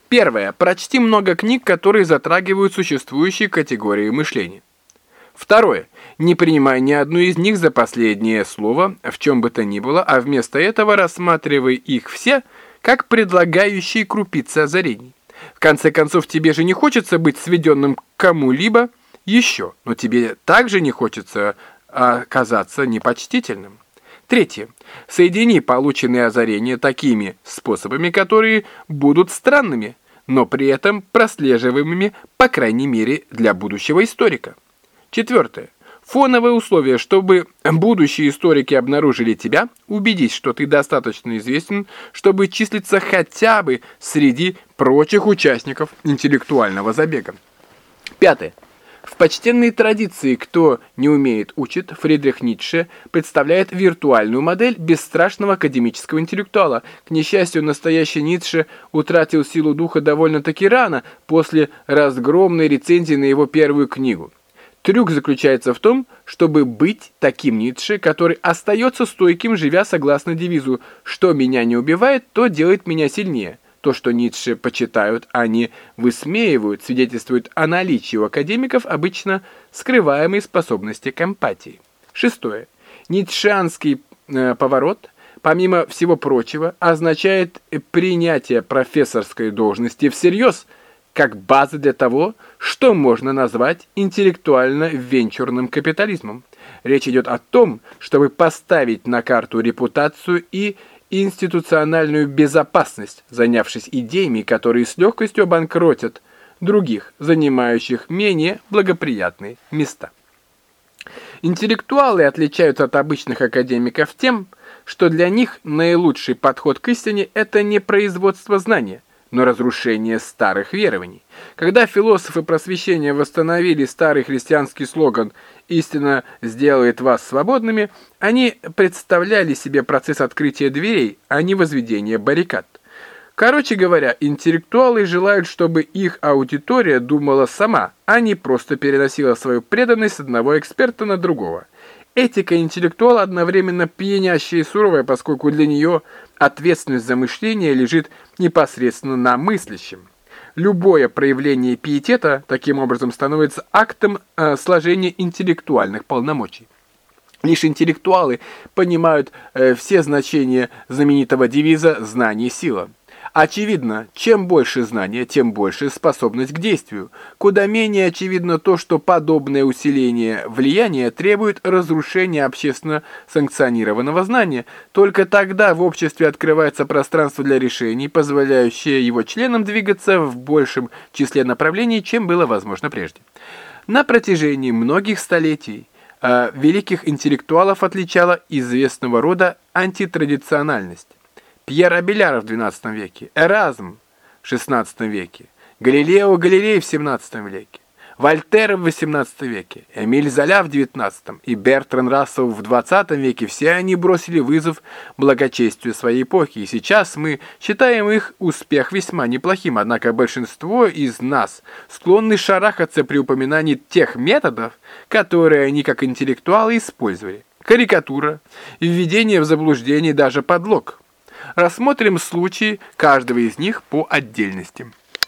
Первое. Прочти много книг, которые затрагивают существующие категории мышления. Второе. Не принимай ни одну из них за последнее слово, в чем бы то ни было, а вместо этого рассматривай их все как предлагающие крупицы озарений. В конце концов, тебе же не хочется быть сведенным к кому-либо еще, но тебе также не хочется оказаться непочтительным. Третье. Соедини полученные озарения такими способами, которые будут странными, но при этом прослеживаемыми, по крайней мере, для будущего историка. Четвертое. Фоновое условие, чтобы будущие историки обнаружили тебя, убедись, что ты достаточно известен, чтобы числиться хотя бы среди прочих участников интеллектуального забега. Пятое. В почтенной традиции «кто не умеет, учит» Фридрих Ницше представляет виртуальную модель бесстрашного академического интеллектуала. К несчастью, настоящий Ницше утратил силу духа довольно-таки рано, после разгромной рецензии на его первую книгу. Трюк заключается в том, чтобы быть таким Ницше, который остается стойким, живя согласно девизу «что меня не убивает, то делает меня сильнее». То, что Ницше почитают, а не высмеивают, свидетельствует о наличии у академиков обычно скрываемой способности к эмпатии. Шестое. Ницшеанский поворот, помимо всего прочего, означает принятие профессорской должности всерьез, как база для того, что можно назвать интеллектуально-венчурным капитализмом. Речь идет о том, чтобы поставить на карту репутацию и институциональную безопасность, занявшись идеями, которые с легкостью обанкротят других, занимающих менее благоприятные места. Интеллектуалы отличаются от обычных академиков тем, что для них наилучший подход к истине – это не производство знания, но разрушение старых верований. Когда философы просвещения восстановили старый христианский слоган «Истина сделает вас свободными», они представляли себе процесс открытия дверей, а не возведения баррикад. Короче говоря, интеллектуалы желают, чтобы их аудитория думала сама, а не просто переносила свою преданность с одного эксперта на другого. Этика интеллектуала одновременно пьянящая и суровая, поскольку для нее ответственность за мышление лежит непосредственно на мыслящем. Любое проявление пиетета таким образом становится актом сложения интеллектуальных полномочий. Лишь интеллектуалы понимают все значения знаменитого девиза «знание – сила». Очевидно, чем больше знания, тем больше способность к действию. Куда менее очевидно то, что подобное усиление влияния требует разрушения общественно санкционированного знания. Только тогда в обществе открывается пространство для решений, позволяющее его членам двигаться в большем числе направлений, чем было возможно прежде. На протяжении многих столетий великих интеллектуалов отличала известного рода антитрадициональность. Пьер Абеляр в XII веке, Эразм в XVI веке, Галилео Галилей в XVII веке, Вольтер в XVIII веке, Эмиль Золя в XIX и Бертран Рассел в XX веке – все они бросили вызов благочестию своей эпохи, и сейчас мы считаем их успех весьма неплохим, однако большинство из нас склонны шарахаться при упоминании тех методов, которые они как интеллектуалы использовали. Карикатура, введение в заблуждение, даже подлог. Рассмотрим случаи каждого из них по отдельности.